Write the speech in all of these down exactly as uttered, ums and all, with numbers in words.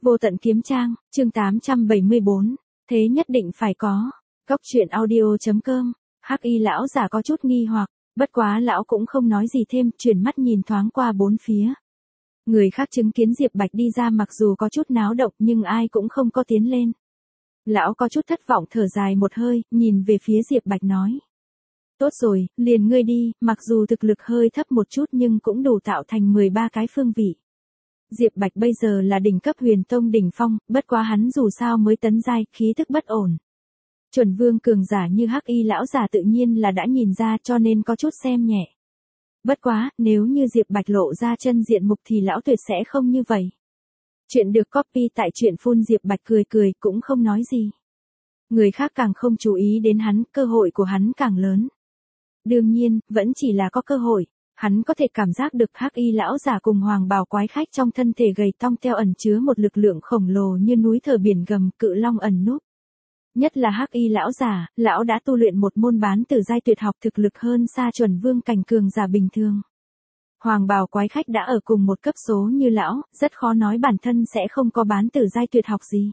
Vô tận kiếm trang, chương tám trăm bảy mươi bốn, thế nhất định phải có. Góc truyện audio.com, Hắc Y lão giả có chút nghi hoặc, bất quá lão cũng không nói gì thêm, chuyển mắt nhìn thoáng qua bốn phía. Người khác chứng kiến Diệp Bạch đi ra mặc dù có chút náo động nhưng ai cũng không có tiến lên. Lão có chút thất vọng thở dài một hơi, nhìn về phía Diệp Bạch nói. Tốt rồi, liền ngươi đi, mặc dù thực lực hơi thấp một chút nhưng cũng đủ tạo thành mười ba cái phương vị. Diệp Bạch bây giờ là đỉnh cấp huyền tông đỉnh phong, bất quá hắn dù sao mới tấn giai, khí tức bất ổn. Chuẩn vương cường giả như Hắc Y lão giả tự nhiên là đã nhìn ra cho nên có chút xem nhẹ. Bất quá, nếu như Diệp Bạch lộ ra chân diện mục thì lão tuyệt sẽ không như vậy. Chuyện được copy tại truyện phun Diệp Bạch cười cười cũng không nói gì. Người khác càng không chú ý đến hắn, cơ hội của hắn càng lớn. Đương nhiên, vẫn chỉ là có cơ hội. Hắn có thể cảm giác được Hắc Y lão giả cùng hoàng bào quái khách trong thân thể gầy tong teo ẩn chứa một lực lượng khổng lồ như núi thờ biển gầm, cự long ẩn núp. Nhất là Hắc Y lão giả, lão đã tu luyện một môn bán tử giai tuyệt học thực lực hơn xa chuẩn vương cảnh cường giả bình thường. Hoàng bào quái khách đã ở cùng một cấp số như lão, rất khó nói bản thân sẽ không có bán tử giai tuyệt học gì.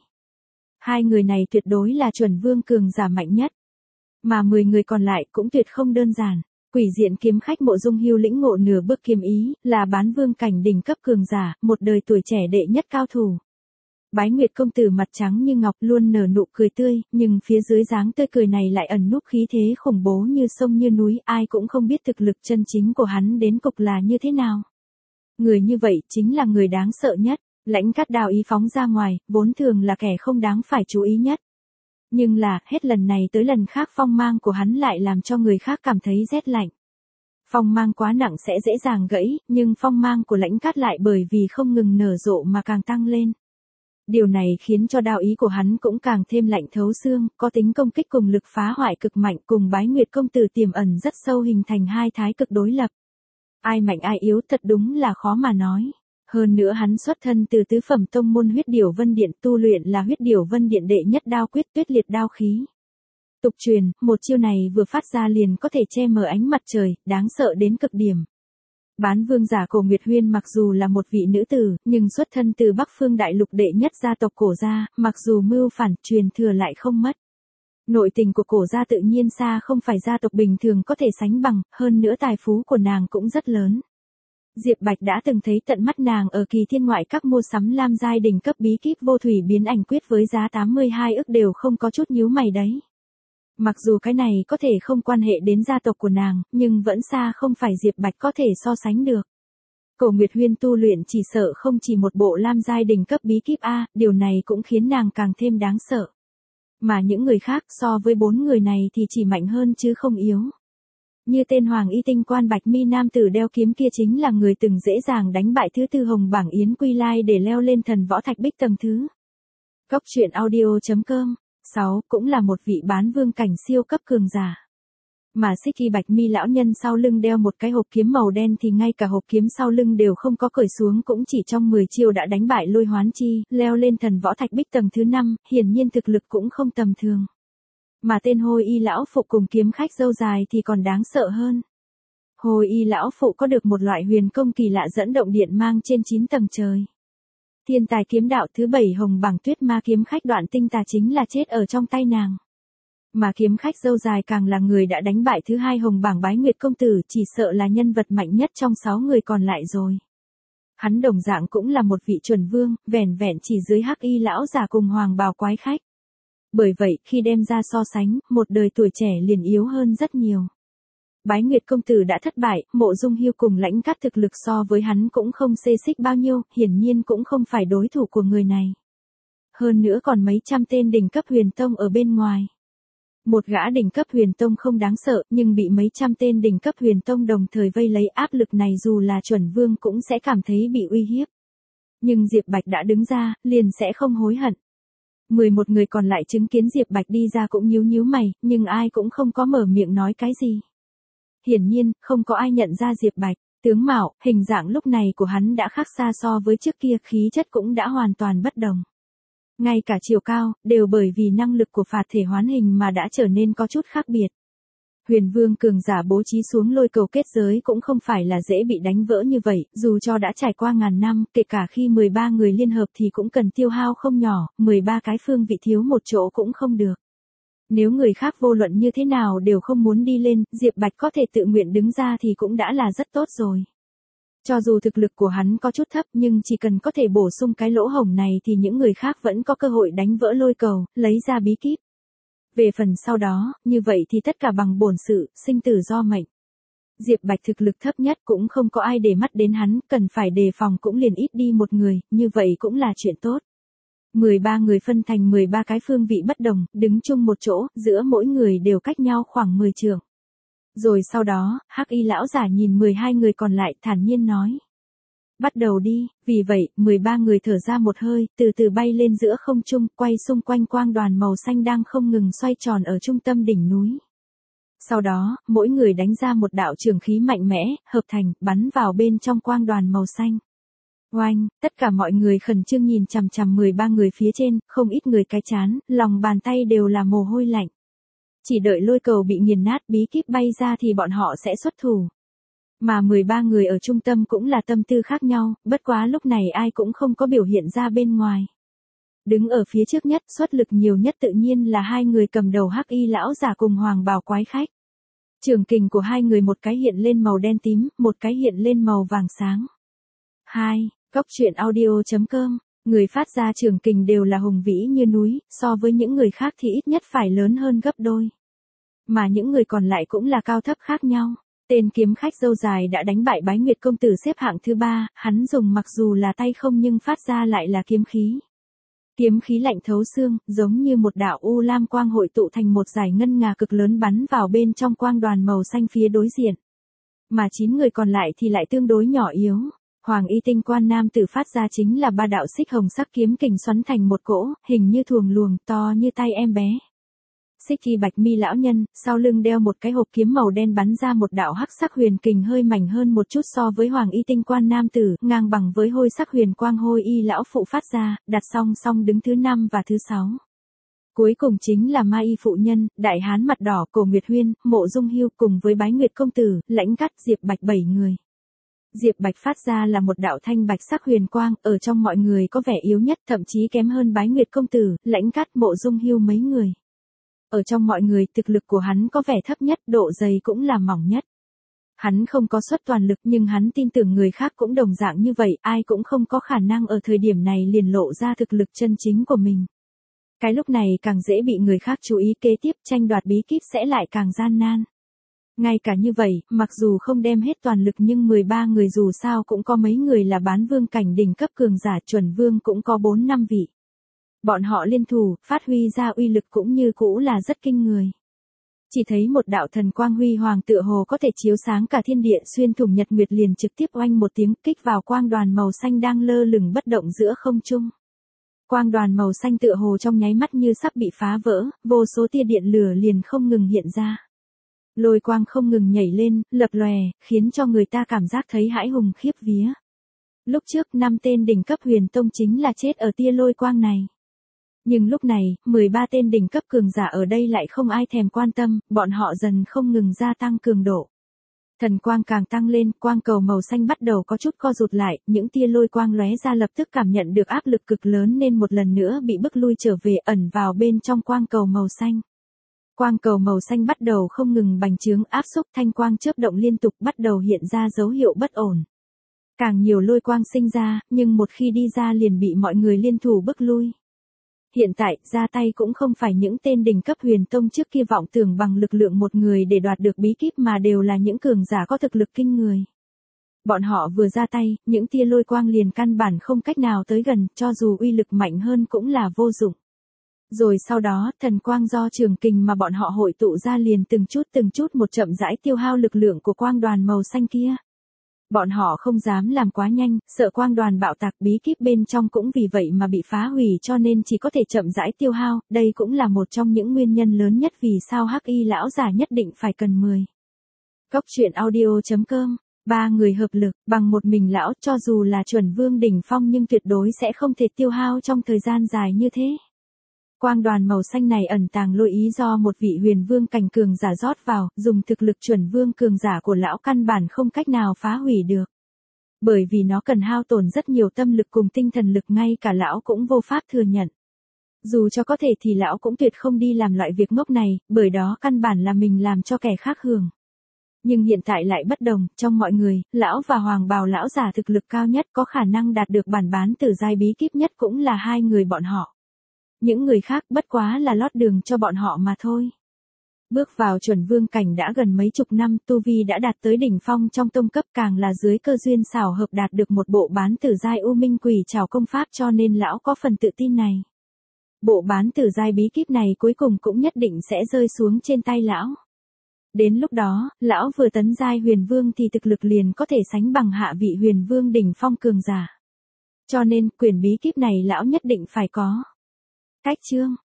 Hai người này tuyệt đối là chuẩn vương cường giả mạnh nhất. Mà mười người còn lại cũng tuyệt không đơn giản. Quỷ diện kiếm khách Mộ Dung Hưu lĩnh ngộ nửa bước kiếm ý, là bán vương cảnh đỉnh cấp cường giả, một đời tuổi trẻ đệ nhất cao thủ. Bái Nguyệt công tử mặt trắng như ngọc luôn nở nụ cười tươi, nhưng phía dưới dáng tươi cười này lại ẩn núp khí thế khủng bố như sông như núi, ai cũng không biết thực lực chân chính của hắn đến cục là như thế nào. Người như vậy chính là người đáng sợ nhất, Lãnh Cát đào ý phóng ra ngoài, vốn thường là kẻ không đáng phải chú ý nhất. Nhưng là, hết lần này tới lần khác phong mang của hắn lại làm cho người khác cảm thấy rét lạnh. Phong mang quá nặng sẽ dễ dàng gãy, nhưng phong mang của Lãnh Cát lại bởi vì không ngừng nở rộ mà càng tăng lên. Điều này khiến cho đao ý của hắn cũng càng thêm lạnh thấu xương, có tính công kích cùng lực phá hoại cực mạnh, cùng Bái Nguyệt công tử tiềm ẩn rất sâu hình thành hai thái cực đối lập. Ai mạnh ai yếu thật đúng là khó mà nói. Hơn nữa hắn xuất thân từ tứ phẩm tông môn Huyết Điểu Vân Điện, tu luyện là Huyết Điểu Vân Điện đệ nhất đao quyết Tuyết Liệt đao khí. Tục truyền, một chiêu này vừa phát ra liền có thể che mờ ánh mặt trời, đáng sợ đến cực điểm. Bán vương giả Cổ Nguyệt Huyên mặc dù là một vị nữ tử, nhưng xuất thân từ Bắc Phương Đại Lục đệ nhất gia tộc Cổ gia, mặc dù mưu phản, truyền thừa lại không mất. Nội tình của Cổ gia tự nhiên xa không phải gia tộc bình thường có thể sánh bằng, hơn nữa tài phú của nàng cũng rất lớn. Diệp Bạch đã từng thấy tận mắt nàng ở Kỳ Thiên ngoại các mua sắm lam giai đỉnh cấp bí kíp vô thủy biến ảnh quyết với giá tám mươi hai ức đều không có chút nhíu mày đấy. Mặc dù cái này có thể không quan hệ đến gia tộc của nàng, nhưng vẫn xa không phải Diệp Bạch có thể so sánh được. Cổ Nguyệt Huyên tu luyện chỉ sợ không chỉ một bộ lam giai đỉnh cấp bí kíp A, điều này cũng khiến nàng càng thêm đáng sợ. Mà những người khác so với bốn người này thì chỉ mạnh hơn chứ không yếu. Như tên Hoàng Y Tinh Quan Bạch Mi nam tử đeo kiếm kia chính là người từng dễ dàng đánh bại thứ tư hồng bảng Yến Quy Lai để leo lên thần võ thạch bích tầng thứ. Góc truyện audio.com, sáu cũng là một vị bán vương cảnh siêu cấp cường giả. Mà Xích Y Bạch Mi lão nhân sau lưng đeo một cái hộp kiếm màu đen thì ngay cả hộp kiếm sau lưng đều không có cởi xuống, cũng chỉ trong mười chiêu đã đánh bại Lôi Hoán Chi, leo lên thần võ thạch bích tầng thứ năm, hiển nhiên thực lực cũng không tầm thường. Mà tên Hôi Y lão phụ cùng kiếm khách râu dài thì còn đáng sợ hơn. Hôi Y lão phụ có được một loại huyền công kỳ lạ dẫn động điện mang trên chín tầng trời. Thiên tài kiếm đạo thứ bảy hồng bảng Tuyết Ma kiếm khách Đoạn Tinh Tà chính là chết ở trong tay nàng. Mà kiếm khách râu dài càng là người đã đánh bại thứ hai hồng bảng Bái Nguyệt công tử, chỉ sợ là nhân vật mạnh nhất trong sáu người còn lại rồi. Hắn đồng dạng cũng là một vị chuẩn vương, vẻn vẹn chỉ dưới Hắc Y lão giả cùng hoàng bào quái khách. Bởi vậy, khi đem ra so sánh, một đời tuổi trẻ liền yếu hơn rất nhiều. Bái Nguyệt công tử đã thất bại, Mộ Dung Hưu cùng Lãnh Cát thực lực so với hắn cũng không xê xích bao nhiêu, hiển nhiên cũng không phải đối thủ của người này. Hơn nữa còn mấy trăm tên đỉnh cấp huyền tông ở bên ngoài. Một gã đỉnh cấp huyền tông không đáng sợ, nhưng bị mấy trăm tên đỉnh cấp huyền tông đồng thời vây lấy, áp lực này dù là chuẩn vương cũng sẽ cảm thấy bị uy hiếp. Nhưng Diệp Bạch đã đứng ra, liền sẽ không hối hận. mười một người còn lại chứng kiến Diệp Bạch đi ra cũng nhíu nhíu mày, nhưng ai cũng không có mở miệng nói cái gì. Hiển nhiên, không có ai nhận ra Diệp Bạch, tướng mạo, hình dạng lúc này của hắn đã khác xa so với trước kia, khí chất cũng đã hoàn toàn bất đồng. Ngay cả chiều cao, đều bởi vì năng lực của phạt thể hoán hình mà đã trở nên có chút khác biệt. Huyền vương cường giả bố trí xuống lôi cầu kết giới cũng không phải là dễ bị đánh vỡ như vậy, dù cho đã trải qua ngàn năm, kể cả khi mười ba người liên hợp thì cũng cần tiêu hao không nhỏ, mười ba cái phương vị thiếu một chỗ cũng không được. Nếu người khác vô luận như thế nào đều không muốn đi lên, Diệp Bạch có thể tự nguyện đứng ra thì cũng đã là rất tốt rồi. Cho dù thực lực của hắn có chút thấp nhưng chỉ cần có thể bổ sung cái lỗ hổng này thì những người khác vẫn có cơ hội đánh vỡ lôi cầu, lấy ra bí kíp. Về phần sau đó, như vậy thì tất cả bằng bổn sự, sinh tử do mệnh. Diệp Bạch thực lực thấp nhất cũng không có ai để mắt đến hắn, cần phải đề phòng cũng liền ít đi một người, như vậy cũng là chuyện tốt. mười ba người phân thành mười ba cái phương vị bất đồng, đứng chung một chỗ, giữa mỗi người đều cách nhau khoảng mười trượng. Rồi sau đó, Hắc Y lão giả nhìn mười hai người còn lại thản nhiên nói. Bắt đầu đi, vì vậy, mười ba người thở ra một hơi, từ từ bay lên giữa không trung, quay xung quanh quang đoàn màu xanh đang không ngừng xoay tròn ở trung tâm đỉnh núi. Sau đó, mỗi người đánh ra một đạo trường khí mạnh mẽ, hợp thành, bắn vào bên trong quang đoàn màu xanh. Oanh, tất cả mọi người khẩn trương nhìn chằm chằm mười ba người phía trên, không ít người cái chán, lòng bàn tay đều là mồ hôi lạnh. Chỉ đợi lôi cầu bị nghiền nát bí kíp bay ra thì bọn họ sẽ xuất thủ. Mà mười ba người ở trung tâm cũng là tâm tư khác nhau, bất quá lúc này ai cũng không có biểu hiện ra bên ngoài. Đứng ở phía trước nhất, xuất lực nhiều nhất tự nhiên là hai người cầm đầu Hắc Y lão giả cùng Hoàng Bào quái khách. Trường kình của hai người một cái hiện lên màu đen tím, một cái hiện lên màu vàng sáng. hai. Góc truyện audio chấm com. Người phát ra trường kình đều là hùng vĩ như núi, so với những người khác thì ít nhất phải lớn hơn gấp đôi. Mà những người còn lại cũng là cao thấp khác nhau. Tên kiếm khách râu dài đã đánh bại Bái Nguyệt công tử xếp hạng thứ ba, hắn dùng mặc dù là tay không nhưng phát ra lại là kiếm khí. Kiếm khí lạnh thấu xương, giống như một đạo u lam quang hội tụ thành một dải ngân ngà cực lớn bắn vào bên trong quang đoàn màu xanh phía đối diện. Mà chín người còn lại thì lại tương đối nhỏ yếu. Hoàng y tinh quan nam tử phát ra chính là ba đạo xích hồng sắc kiếm kình xoắn thành một cỗ, hình như thuồng luồng, to như tay em bé. Xích Chi Bạch Mi lão nhân, sau lưng đeo một cái hộp kiếm màu đen bắn ra một đạo hắc sắc huyền kình hơi mảnh hơn một chút so với Hoàng y tinh quan nam tử, ngang bằng với hôi sắc huyền quang hôi y lão phụ phát ra, đặt song song đứng thứ năm và thứ sáu. Cuối cùng chính là Ma y phụ nhân, đại hán mặt đỏ, Cổ Nguyệt Huyên, Mộ Dung Hưu cùng với Bái Nguyệt công tử, Lãnh Cắt, Diệp Bạch bảy người. Diệp Bạch phát ra là một đạo thanh bạch sắc huyền quang, ở trong mọi người có vẻ yếu nhất, thậm chí kém hơn Bái Nguyệt công tử, Lãnh Cắt, Mộ Dung Hưu mấy người. Ở trong mọi người, thực lực của hắn có vẻ thấp nhất, độ dày cũng là mỏng nhất. Hắn không có xuất toàn lực nhưng hắn tin tưởng người khác cũng đồng dạng như vậy, ai cũng không có khả năng ở thời điểm này liền lộ ra thực lực chân chính của mình. Cái lúc này càng dễ bị người khác chú ý, kế tiếp tranh đoạt bí kíp sẽ lại càng gian nan. Ngay cả như vậy, mặc dù không đem hết toàn lực nhưng mười ba người dù sao cũng có mấy người là bán vương cảnh đỉnh cấp cường giả, chuẩn vương cũng có bốn năm vị. Bọn họ liên thủ, phát huy ra uy lực cũng như cũ là rất kinh người. Chỉ thấy một đạo thần quang huy hoàng tựa hồ có thể chiếu sáng cả thiên địa, xuyên thủng nhật nguyệt liền trực tiếp oanh một tiếng kích vào quang đoàn màu xanh đang lơ lửng bất động giữa không trung. Quang đoàn màu xanh tựa hồ trong nháy mắt như sắp bị phá vỡ, vô số tia điện lửa liền không ngừng hiện ra. Lôi quang không ngừng nhảy lên, lập lòe, khiến cho người ta cảm giác thấy hãi hùng khiếp vía. Lúc trước năm tên đỉnh cấp huyền tông chính là chết ở tia lôi quang này. Nhưng lúc này, mười ba tên đỉnh cấp cường giả ở đây lại không ai thèm quan tâm, bọn họ dần không ngừng gia tăng cường độ. Thần quang càng tăng lên, quang cầu màu xanh bắt đầu có chút co rụt lại, những tia lôi quang lóe ra lập tức cảm nhận được áp lực cực lớn nên một lần nữa bị bức lui trở về, ẩn vào bên trong quang cầu màu xanh. Quang cầu màu xanh bắt đầu không ngừng bành trướng, áp xúc, thanh quang chớp động liên tục bắt đầu hiện ra dấu hiệu bất ổn. Càng nhiều lôi quang sinh ra, nhưng một khi đi ra liền bị mọi người liên thủ bức lui. Hiện tại, ra tay cũng không phải những tên đỉnh cấp huyền tông trước kia vọng tưởng bằng lực lượng một người để đoạt được bí kíp mà đều là những cường giả có thực lực kinh người. Bọn họ vừa ra tay, những tia lôi quang liền căn bản không cách nào tới gần, cho dù uy lực mạnh hơn cũng là vô dụng. Rồi sau đó, thần quang do trường kình mà bọn họ hội tụ ra liền từng chút từng chút một chậm rãi tiêu hao lực lượng của quang đoàn màu xanh kia. Bọn họ không dám làm quá nhanh, sợ quang đoàn bạo tạc, bí kíp bên trong cũng vì vậy mà bị phá hủy cho nên chỉ có thể chậm rãi tiêu hao, đây cũng là một trong những nguyên nhân lớn nhất vì sao Hắc Y lão giả nhất định phải cần mười. Góc truyện audio chấm com, ba người hợp lực, bằng một mình lão cho dù là chuẩn vương đỉnh phong nhưng tuyệt đối sẽ không thể tiêu hao trong thời gian dài như thế. Quang đoàn màu xanh này ẩn tàng lôi ý do một vị huyền vương cảnh cường giả rót vào, dùng thực lực chuẩn vương cường giả của lão căn bản không cách nào phá hủy được. Bởi vì nó cần hao tổn rất nhiều tâm lực cùng tinh thần lực, ngay cả lão cũng vô pháp thừa nhận. Dù cho có thể thì lão cũng tuyệt không đi làm loại việc ngốc này, bởi đó căn bản là mình làm cho kẻ khác hưởng. Nhưng hiện tại lại bất đồng, trong mọi người, lão và hoàng bào lão giả thực lực cao nhất có khả năng đạt được bản bán tử giai bí kíp nhất cũng là hai người bọn họ. Những người khác bất quá là lót đường cho bọn họ mà thôi. Bước vào chuẩn vương cảnh đã gần mấy chục năm, tu vi đã đạt tới đỉnh phong trong tông cấp, càng là dưới cơ duyên xảo hợp đạt được một bộ bán tử giai U Minh Quỷ Trảo công pháp, cho nên lão có phần tự tin này. Bộ bán tử giai bí kíp này cuối cùng cũng nhất định sẽ rơi xuống trên tay lão. Đến lúc đó, lão vừa tấn giai huyền vương thì thực lực liền có thể sánh bằng hạ vị huyền vương đỉnh phong cường giả. Cho nên, quyển bí kíp này lão nhất định phải có. Cách chương